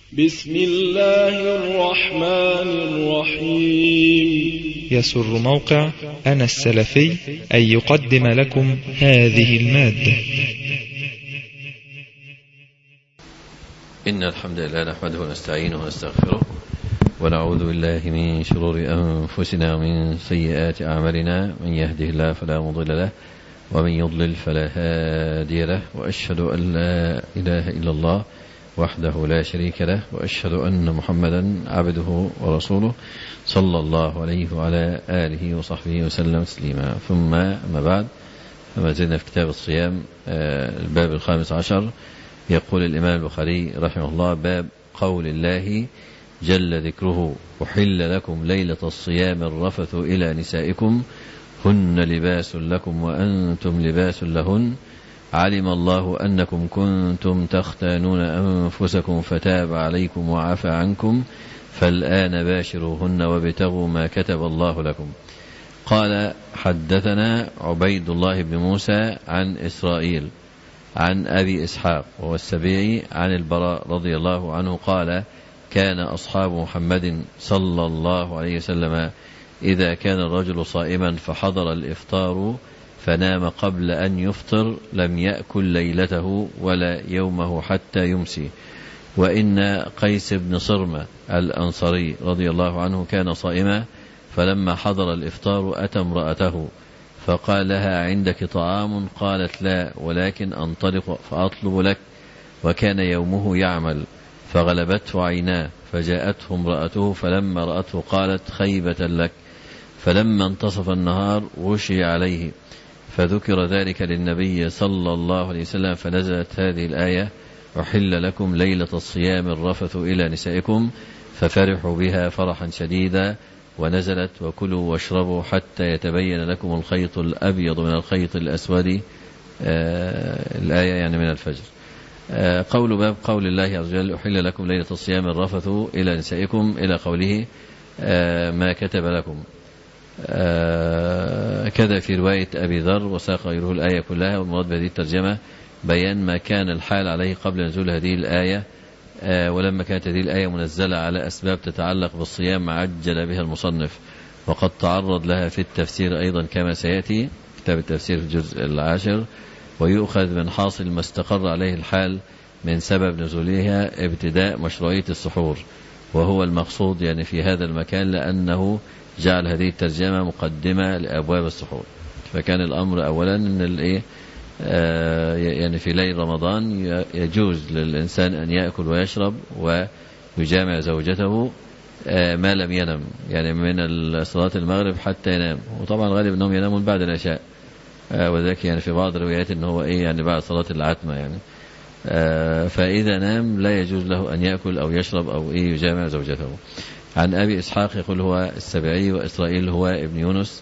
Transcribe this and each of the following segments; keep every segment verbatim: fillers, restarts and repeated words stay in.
بسم الله الرحمن الرحيم. يسر موقع أنا السلفي أن يقدم لكم هذه المادة. إن الحمد لله نحمده ونستعينه ونستغفره ونعوذ بالله من شرور أنفسنا ومن سيئات أعمالنا، من يهده الله فلا مضل له ومن يضلل فلا هادي له، وأشهد أن لا إله إلا الله وحده لا شريك له، وأشهد أن محمدا عبده ورسوله صلى الله عليه وعلى آله وصحبه وسلم تسليما. ثم أما بعد، فما زلنا في كتاب الصيام الباب الخامس عشر. يقول الإمام البخاري رحمه الله: باب قول الله جل ذكره: أحل لكم ليلة الصيام الرفث إلى نسائكم هن لباس لكم وأنتم لباس لهن، علم الله أنكم كنتم تختانون أنفسكم فتاب عليكم وعفى عنكم، فالآن باشروهن وابتغوا ما كتب الله لكم. قال: حدثنا عبيد الله بن موسى عن إسرائيل عن أبي إسحاق وهو السبيعي عن البراء رضي الله عنه قال: كان أصحاب محمد صلى الله عليه وسلم إذا كان الرجل صائما فحضر الإفطار فنام قبل أن يفطر لم يأكل ليلته ولا يومه حتى يمسي. وإن قيس بن صرمة الأنصاري رضي الله عنه كان صائما، فلما حضر الإفطار أتى امرأته فقال لها: عندك طعام؟ قالت: لا، ولكن أنطلق فأطلب لك. وكان يومه يعمل، فغلبته عيناه، فجاءته امرأته فلما رأته قالت: خيبة لك. فلما انتصف النهار غشي عليه، فذكر ذلك للنبي صلى الله عليه وسلم، فنزلت هذه الآية: أحل لكم ليلة الصيام الرفث إلى نسائكم، ففرحوا بها فرحا شديدا، ونزلت: وكلوا واشربوا حتى يتبين لكم الخيط الأبيض من الخيط الأسود. آه الآية يعني من الفجر. آه قول باب قول الله عز وجل: أحل لكم ليلة الصيام الرفث إلى نسائكم، إلى قوله: آه ما كتب لكم. آه كذا في رواية أبي ذر، وساق غيره الآية كلها. والمراد بهذه الترجمة بيان ما كان الحال عليه قبل نزول هذه الآية، آه ولما كانت هذه الآية منزلة على أسباب تتعلق بالصيام عجل بها المصنف، وقد تعرض لها في التفسير أيضا كما سيأتي كتاب التفسير في الجزء العاشر. ويؤخذ من حاصل ما استقر عليه الحال من سبب نزولها ابتداء مشروعية السحور، وهو المقصود يعني في هذا المكان، لأنه جعل هذه الترجمة مقدمة لأبواب السحور. فكان الأمر أولا أن الإيه آه يعني في ليل رمضان يجوز للإنسان أن يأكل ويشرب ويجامع زوجته آه ما لم ينم، يعني من صلاة المغرب حتى ينام. وطبعا غالب أنهم ينامون بعد العشاء، آه وذلك يعني في بعض الروايات أنه هو إيه يعني بعد صلاة العتمة يعني. آه فإذا نام لا يجوز له أن يأكل أو يشرب أو إيه يجامع زوجته. عن أبي إسحاق يقول هو السبعي، وإسرائيل هو ابن يونس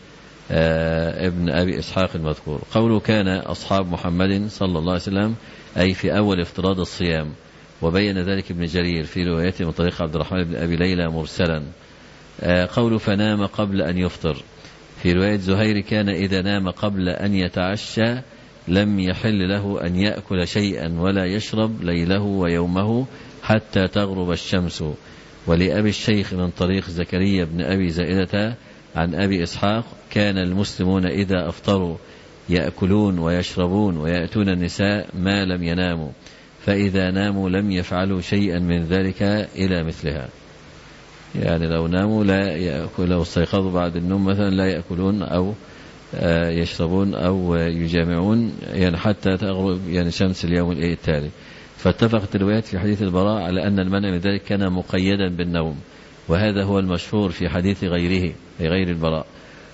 آه ابن أبي إسحاق المذكور. قوله كان أصحاب محمد صلى الله عليه وسلم أي في أول افتراض الصيام، وبين ذلك ابن جرير في روايته من طريق عبد الرحمن بن أبي ليلى مرسلا. آه قوله فنام قبل أن يفطر، في رواية زهير كان إذا نام قبل أن يتعشى لم يحل له أن يأكل شيئا ولا يشرب ليله ويومه حتى تغرب الشمس. ولأبي الشيخ من طريق زكريا بن أبي زائدة عن أبي إسحاق كان المسلمون إذا أفطروا يأكلون ويشربون ويأتون النساء ما لم يناموا، فإذا ناموا لم يفعلوا شيئا من ذلك إلى مثلها. يعني لو ناموا لا يأكل، لو استيقظوا بعد النوم مثلا لا يأكلون أو يشربون أو يجامعون يعني حتى تغرب يعني شمس اليوم التالي. فاتفقت الروايات في حديث البراء على أن المنع من ذلك كان مقيدا بالنوم، وهذا هو المشهور في حديث غيره في غير البراء.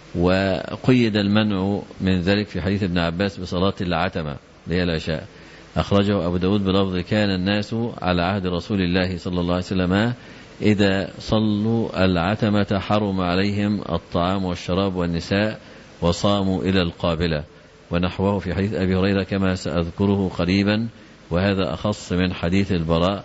وقيد المنع من ذلك في حديث ابن عباس بصلاة العتمة اللي هي العشاء، أخرجه أبو داود بلفظ: كان الناس على عهد رسول الله صلى الله عليه وسلم إذا صلوا العتمة حرم عليهم الطعام والشراب والنساء وصاموا إلى القابلة. ونحوه في حديث أبي هريرة كما سأذكره قريبا، وهذا أخص من حديث البراء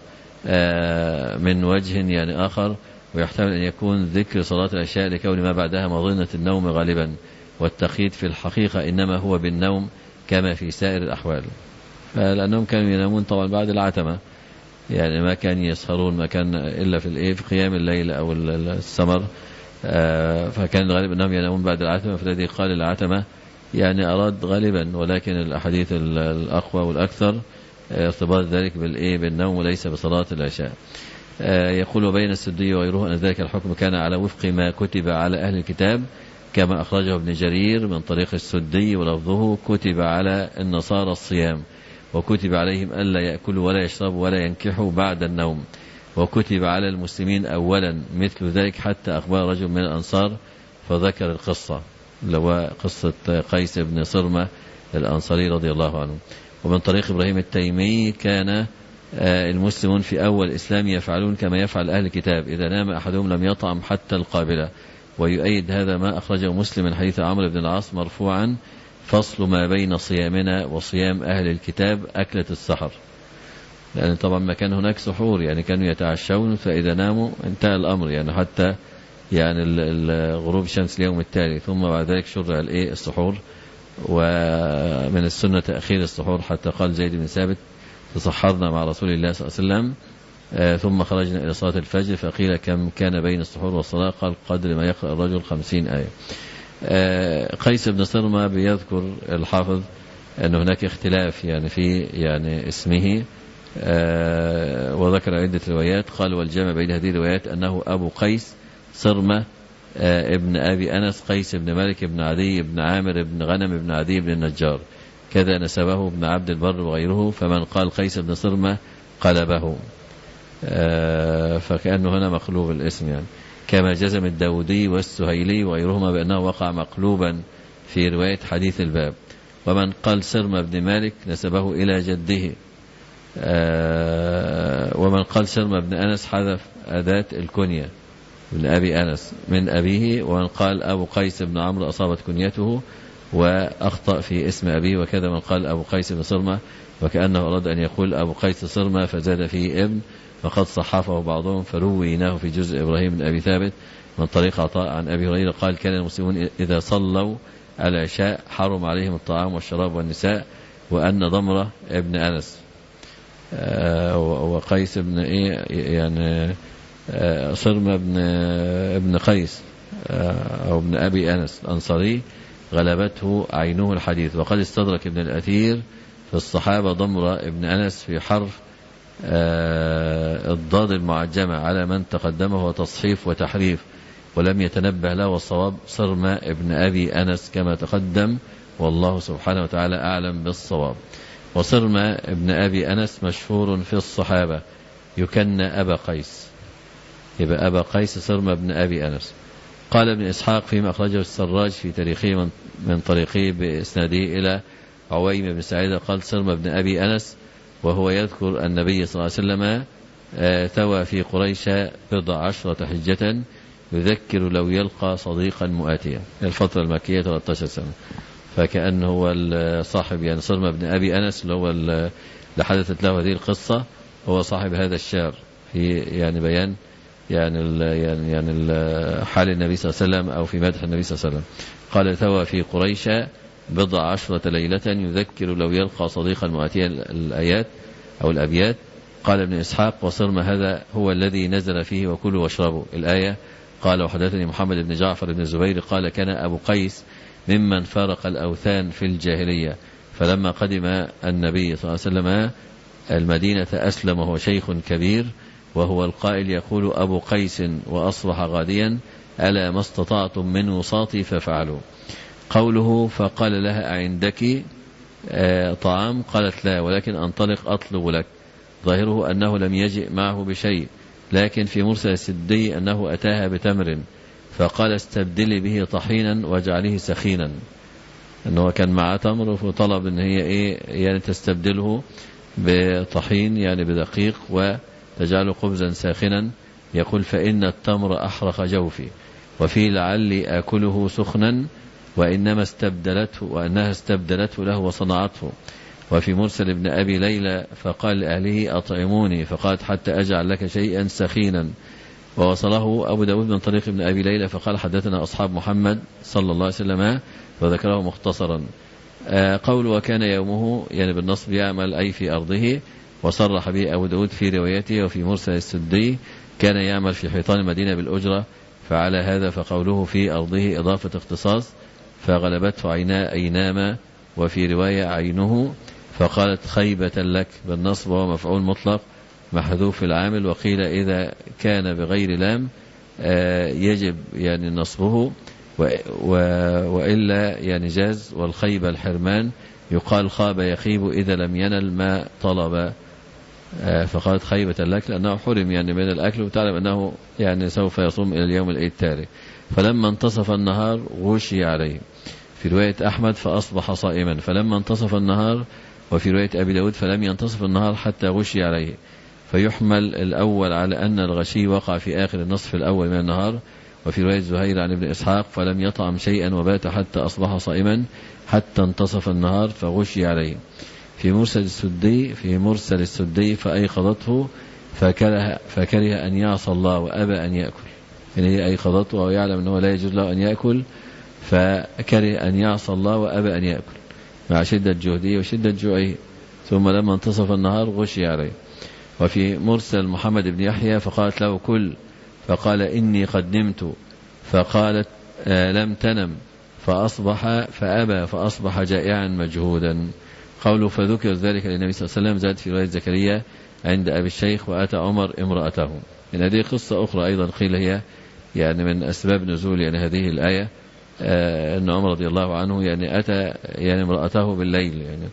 من وجه يعني آخر، ويحتمل أن يكون ذكر صلاة العشاء لكون ما بعدها مظنة النوم غالبا، والتقييد في الحقيقة إنما هو بالنوم كما في سائر الأحوال، لأنهم كانوا ينامون طبعا بعد العتمة. يعني ما كان يسهرون ما كان إلا في الإيه في قيام الليل أو السمر. فكان الغالب أنهم ينامون بعد العتمة، فالذي قال العتمة يعني أراد غالبا، ولكن الأحاديث الأقوى والأكثر ارتباط ذلك بالإيه بالنوم وليس بصلاة العشاء. يقول وبين السدي وغيره أن ذلك الحكم كان على وفق ما كتب على أهل الكتاب، كما أخرجه ابن جرير من طريق السدي ولفظه كتب على النصارى الصيام، وكتب عليهم ألا يأكلوا ولا يشربوا ولا ينكحوا بعد النوم، وكتب على المسلمين أولا مثل ذلك، حتى أخبار رجل من الأنصار فذكر القصة اللي هو قصة قيس بن صرمة الأنصاري رضي الله عنه. ومن طريق إبراهيم التيمي كان المسلمون في أول الإسلام يفعلون كما يفعل أهل الكتاب، إذا نام أحدهم لم يطعم حتى القابلة. ويؤيد هذا ما أخرجه مسلم من حديث عمرو بن العاص مرفوعا: فصل ما بين صيامنا وصيام أهل الكتاب أكلة السحر. لأن يعني طبعا ما كان هناك سحور، يعني كانوا يتعشون فإذا ناموا انتهى الأمر، يعني حتى يعني غروب الشمس اليوم التالي، ثم بعد ذلك شرع الإيه السحور. ومن السنة تأخير السحور، حتى قال زيد بن ثابت: تصحرنا مع رسول الله صلى الله عليه وسلم آه ثم خرجنا إلى صلاة الفجر، فقيل كم كان بين السحور والصلاة؟ قال قدر ما يقرأ الرجل خمسين آية. آه قيس بن صرمة بيذكر الحافظ أن هناك اختلاف يعني في يعني اسمه، آه وذكر عدة روايات. قال والجمع بين هذه الروايات أنه أبو قيس صرمة آه ابن أبي أنس قيس بن مالك بن عدي بن عامر بن غنم بن عدي بن النجار، كذا نسبه ابن عبد البر وغيره، فمن قال قيس بن صرمة قلبه، آه فكأنه هنا مقلوب الاسم، يعني كما جزم الداودي والسهيلي وغيرهما بأنه وقع مقلوبا في رواية حديث الباب. ومن قال صرمة بن مالك نسبه إلى جده، آه ومن قال صرمة بن أنس حذف أداة الكنية من أبي أنس من أبيه. ومن قال أبو قيس بن عمرو أصابت كنيته وأخطأ في اسم أبيه، وكذا من قال أبو قيس بن صرمة وكأنه أراد أن يقول أبو قيس صرمة فزاد فيه ابن، فقد صحفه بعضهم فرويناه في جزء إبراهيم بن أبي ثابت من طريق عطاء عن أبي هريرة قال: كان المسلمون إذا صلوا العشاء حرم عليهم الطعام والشراب والنساء. وأن ضمرة ابن أنس آه وقيس بن إيه يعني آه صرمة بن ابن قيس آه أو ابن أبي أنس الأنصاري غلبته عينه الحديث. وقد استدرك ابن الأثير في الصحابة ضمرة ابن أنس في حرف آه الضاد المعجمة على من تقدمه وتصحيف وتحريف، ولم يتنبه له، والصواب صرمة ابن أبي أنس كما تقدم، والله سبحانه وتعالى أعلم بالصواب. وصرمة ابن أبي أنس مشهور في الصحابة يكنى أبا قيس، يبقى أبا قيس صرمة ابن أبي أنس. قال ابن إسحاق فيما أخرجه السراج في تاريخه من, من طريقه بإسناده إلى عويم بن سعيد قال: صرمة ابن أبي أنس وهو يذكر النبي صلى الله عليه وسلم ثوى في قريش بضع عشرة حجة يذكر لو يلقى صديقا مؤاتيا، الفترة المكية ثلاثة عشر سنة. فكأنه هو صاحب يعني صرمة ابن أبي أنس اللي هو اللي حدثت له هذه القصة، هو صاحب هذا الشعر في يعني بيان يعني ال يعني يعني ال حال النبي صلى الله عليه وسلم أو في مدح النبي صلى الله عليه وسلم. قال: ثوى في قريش بضع عشرة ليلة يذكر لو يلقى صديقا مؤاتيا، الآيات أو الأبيات. قال ابن إسحاق: وصرم هذا هو الذي نزل فيه وكلوا واشربوا الآية. قال: وحدثني محمد بن جعفر بن الزبير قال: كان أبو قيس ممن فارق الأوثان في الجاهلية، فلما قدم النبي صلى الله عليه وسلم المدينة أسلم وهو شيخ كبير، وهو القائل يقول أبو قيس وأصبح غاديا: ألا ما استطعتم من وساطي ففعلوا. قوله: فقال لها: أعندك طعام؟ قالت: لا، ولكن أنطلق أطلب لك. ظاهره أنه لم يجئ معه بشيء، لكن في مرسل السدي أنه أتاها بتمر فقال: استبدلي به طحينا واجعله سخينا، أنه كان معه تمر فطلب أن هي إيه يعني تستبدله بطحين يعني بدقيق وتجعله خبزا ساخنا. يقول: فإن التمر أحرق جوفي، وفي لعلي آكله سخنا، وإنما استبدلته وأنها استبدلته له وصنعته. وفي مرسل ابن أبي ليلى فقال لأهله: أطعموني، فقالت: حتى أجعل لك شيئا سخينا. ووصله أبو داود من طريق ابن أبي ليلى فقال: حدثنا أصحاب محمد صلى الله عليه وسلم، وذكره مختصرا. قول: وكان يومه يعني بالنصب يعمل أي في أرضه، وصرح به أبو داود في روايته. وفي مرسل السدي كان يعمل في حيطان المدينة بالأجرة، فعلى هذا فقوله في أرضه إضافة اختصاص، فغلبته عينا أيناما، وفي رواية عينه، فقالت خيبة لك بالنصب وهو مفعول مطلق محذوف العامل. وقيل إذا كان بغير لام يجب يعني نصبه، وإلا يعني جاز. والخيبة الحرمان، يقال خاب يخيب إذا لم ينل ما طلب، فقالت خيبة لك لأنه حرم يعني من الأكل، وتعلم أنه يعني سوف يصوم إلى اليوم التالي. فلما انتصف النهار غشي عليه، في رواية أحمد فأصبح صائما. فلما انتصف النهار، وفي رواية أبي داود فلم ينتصف النهار حتى غشي عليه، فيحمل الأول على أن الغشي وقع في آخر النصف الأول من النهار. وفي رواية زهير عن ابن إسحاق فلم يطعم شيئا وبات حتى أصبح صائما حتى انتصف النهار فغشي عليه. في مرسل السدي في مرسل السدي فأيقظته فكره, فكره أن يعصى الله وأبى أن يأكل، يعني هي أيقظته ويعلم أنه لا يجوز له أن يأكل، فكره أن يعصى الله وأبى أن يأكل مع شدة جهده وشدة جوعه. ثم لما انتصف النهار غشي عليه. وفي مرسل محمد بن يحيى فقالت له كل، فقال إني قد نمت، فقالت آه لم تنم، فأصبح فأبى فأصبح جائعا مجهودا. قوله فذكر ذلك للنبي صلى الله عليه وسلم زاد في رواية زكريا عند أبي الشيخ وأتى عمر امرأته. إن هذه قصة أخرى أيضا قيل هي يعني من أسباب نزول يعني هذه الآية، آه أن عمر رضي الله عنه يعني أتى يعني امرأته بالليل يعني،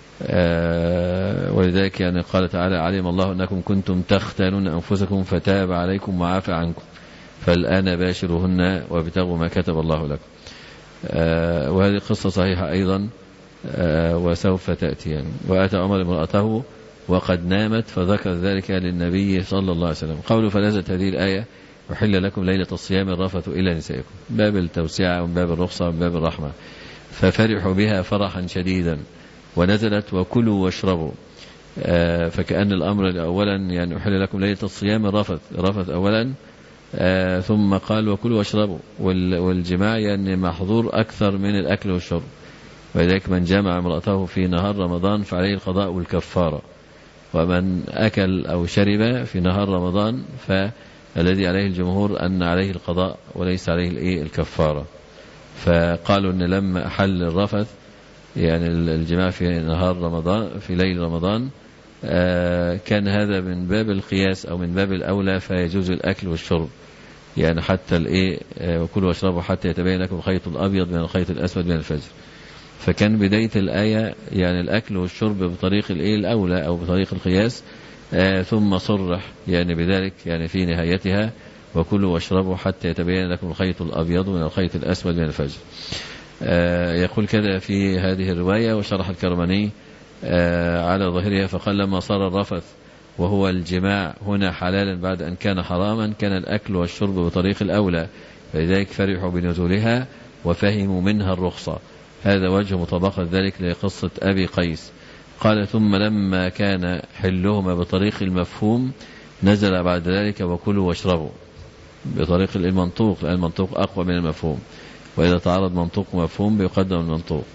آه ولذلك يعني قال تعالى علم الله أنكم كنتم تختانون أنفسكم فتاب عليكم وعافى عنكم فالآن باشرهن وابتغوا ما كتب الله لكم. آه وهذه قصة صحيحة أيضا، آه وسوف تأتي يعني. وأتى عمر امرأته وقد نامت فذكر ذلك للنبي صلى الله عليه وسلم. قوله فنزلت هذه الآية وحل لكم ليلة الصيام الرفث إلى نسائكم، باب التوسعة ومن باب الرخصة ومن باب الرحمة، ففرحوا بها فرحا شديدا. ونزلت وكلوا واشربوا، آه فكأن الأمر أولا يعني أحل لكم ليلة الصيام الرفث، رفث أولا، آه ثم قال وكلوا واشربوا، والجماع يعني محظور أكثر من الأكل والشرب. ولذلك من جمع امرأته في نهار رمضان فعليه القضاء والكفارة، ومن أكل أو شرب في نهار رمضان فالذي عليه الجمهور أن عليه القضاء وليس عليه الكفارة. فقالوا أن لما أحل الرفث يعني الجماع في نهار رمضان في ليل رمضان آه كان هذا من باب القياس أو من باب الأولى، فيجوز الأكل والشرب يعني حتى الإيه آه وكلوا واشربوا حتى يتبين لكم الخيط الأبيض من الخيط الأسود من الفجر. فكان بداية الآية يعني الأكل والشرب بطريق الإيه الأولى أو بطريق القياس، آه ثم صرح يعني بذلك يعني في نهايتها وكلوا واشربوا حتى يتبين لكم الخيط الأبيض من الخيط الأسود من الفجر. آه يقول كذا في هذه الرواية. وشرح الكرماني آه على ظاهرها فقال لما صار الرفث وهو الجماع هنا حلالا بعد أن كان حراما كان الأكل والشرب بطريق الأولى، فلذلك فرحوا بنزولها وفهموا منها الرخصة. هذا وجه مطابقة ذلك لقصة أبي قيس. قال ثم لما كان حلهما بطريق المفهوم نزل بعد ذلك وكلوا واشربوا بطريق المنطوق، لأن المنطوق أقوى من المفهوم، وإذا تعارض منطوق ومفهوم بيقدم المنطوق.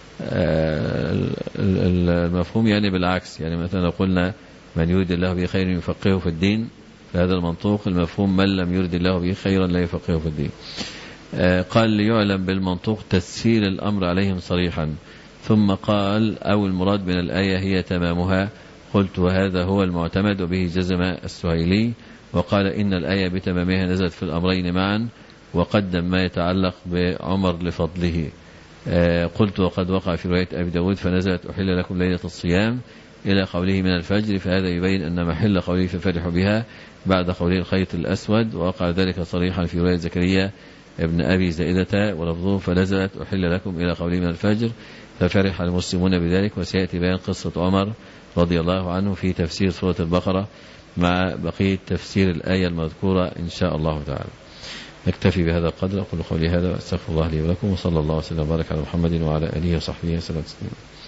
المفهوم يعني بالعكس، يعني مثلا لو قلنا من يريد الله به خير يفقهه في الدين، فهذا المنطوق. المفهوم من لم يريد الله به خيرا لا يفقهه في الدين. قال ليعلم بالمنطوق تسهيل الأمر عليهم صريحا، ثم قال أو المراد من الآية هي تمامها. قلت وهذا هو المعتمد وبه جزم السهيلي، وقال إن الآية بتمامها نزلت في الأمرين معا، وقدم ما يتعلق بعمر لفضله. قلت وقد وقع في رواية أبي داود فنزلت أحل لكم ليلة الصيام إلى قوله من الفجر، فهذا يبين أن محل قوله ففرحوا بها بعد قوله الخيط الأسود، ووقع ذلك صريحا في رواية زكريا ابن أبي زائدة ولفظه فنزلت أحل لكم إلى قوله من الفجر ففرح المسلمون بذلك. وسيأتي بيان قصة عمر رضي الله عنه في تفسير سورة البقرة مع بقية تفسير الآية المذكورة إن شاء الله تعالى. نكتفي بهذا القدر. أقول قولي هذا وأستغفر الله لي ولكم، وصلى الله وسلم وبارك على محمد وعلى آله وصحبه وسلم تسليما.